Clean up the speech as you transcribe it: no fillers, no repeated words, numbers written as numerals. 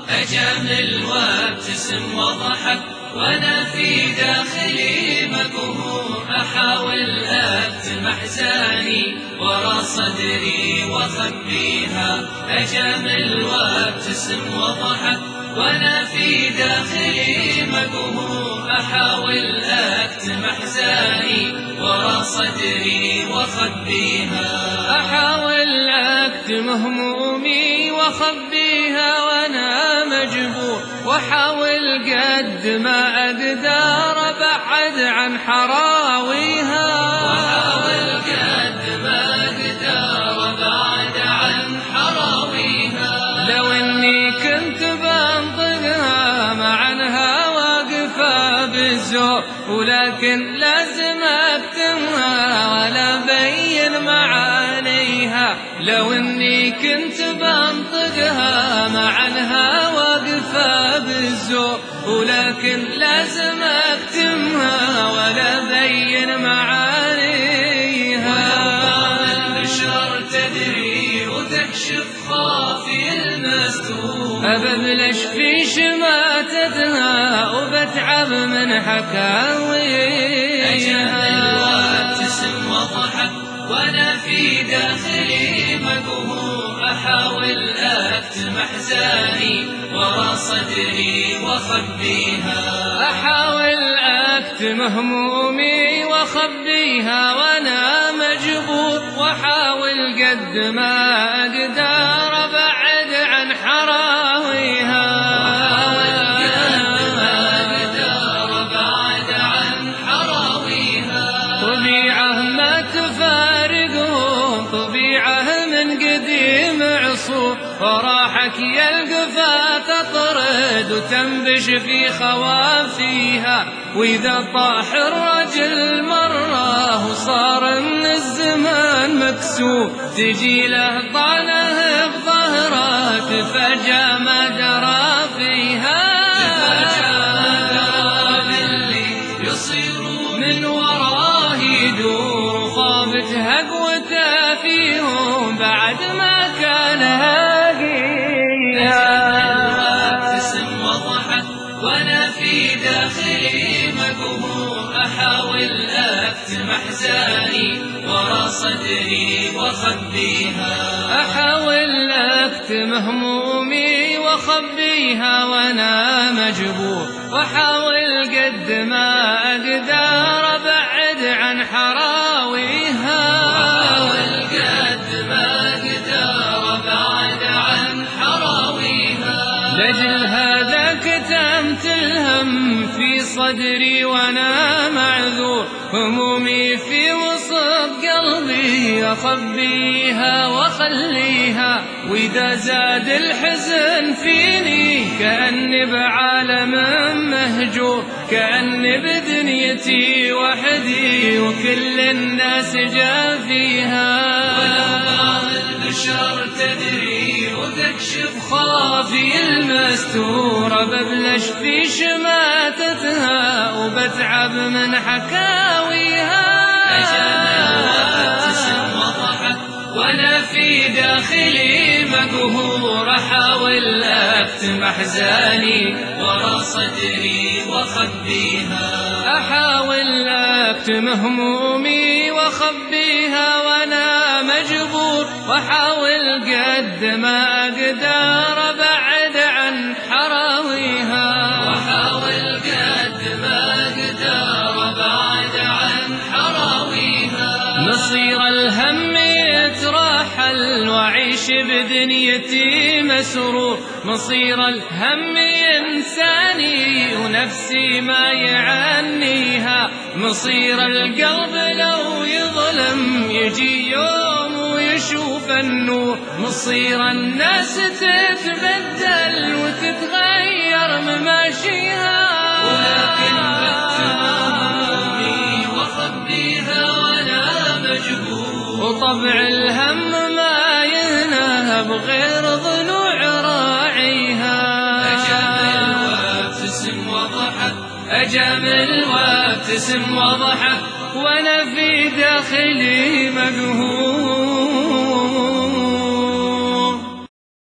أجمل وابتسم وضحك وأنا في داخلي مكهوم، أحاول أكتم أحزاني ورا صدري وأخبيها. أجمل وابتسم وضحك وأنا في داخلي مكهوم، أحاول أكتم أحزاني ورا صدري وأخبيها. أحاول أكتم همومي وأخبيها وأنا مجبور، وأحاول قد ما أقدر أبعد عن حراويها. وأحاول قد ما أقدر أبعد عن حراويها. لو إني كنت بنطقها مع أنها واقفة بالزور، ولكن لازم أكتمها ولا أبين معانيها. لو إني كنت بنطقها مع أنها واقفة بالزور، ولكن لازم أكتمها ولا أبين معانيها. البشر تدري وتكشف خافي المستور، أببلش في شماتتها وبتعب من حكاويها. أجمل وابتسم وضحك وأنا في داخلي مكهوم، أحاول أكتم أحزاني ورا صدري وأخبيها. أحاول أكتم همومي وأخبيها وأنا مجبور، وأحاول قد ما أقدر أبعد عن حراويها. طبيعة ما تفارقهم، طبيعة من قديم عصور، وراحك يا القفا تطرد وتنبش في خوافيها. وإذا طاح الرجل مرة وصار من الزمان مكسور، تجي له طعنه بظهره تفاجأ ما درى فيها. من وراه يدور خابت هقوته فيهم بعد ما كان هاقيها. أبتسم وضحك وأنا في داخلي مكهوم، أحاول أكتم أحزاني ورا صدري وأخبيها. أحاول أكتم همومي وأخبيها وأنا مجبور، وأحاول قد ما أقدر أبعد عن حراويها. وأحاول قد ما أقدر أبعد عن حراويها. لأجل هذا كتمت الهم في صدري وأنا معذور، همومي في وسط قلبي أخبيها وأخليها. وإذا زاد الحزن فيني كأني بعالم مهجور، كأني بدنيتي وحدي وكل الناس جافيها. البشر تدري وتكشف خافي المستور، ببلش في شماتتها وبتعب من حكاويها. أجمل وابتسم وضحك وأنا في داخلي مقهور، أحاول أكتم أحزاني ورا صدري وأخبيها. أحاول أكتم همومي وأخبيها وأنا مجبور، وأحاول قد ما أقدر أبعد عن حراويها. وأحاول قد ما أقدر أبعد عن حراويها. مصير الهم يترحل وأعيش بدنيتي مسرور، مصير الهم ينساني ونفسي ما يعنيها. مصير القلب لو يظلم يجي يوم ويشوف النور، مصير الناس تتبدل وتتغير مماشيها. ولكن بكتم همومي وأخبيها وأنا مجبور، وطبع الهم ما ينهب غير ضلوع راعيها. أجمل وابتسم وضحك أجمل وابتسم وضحك وأنا في داخلي مقهور.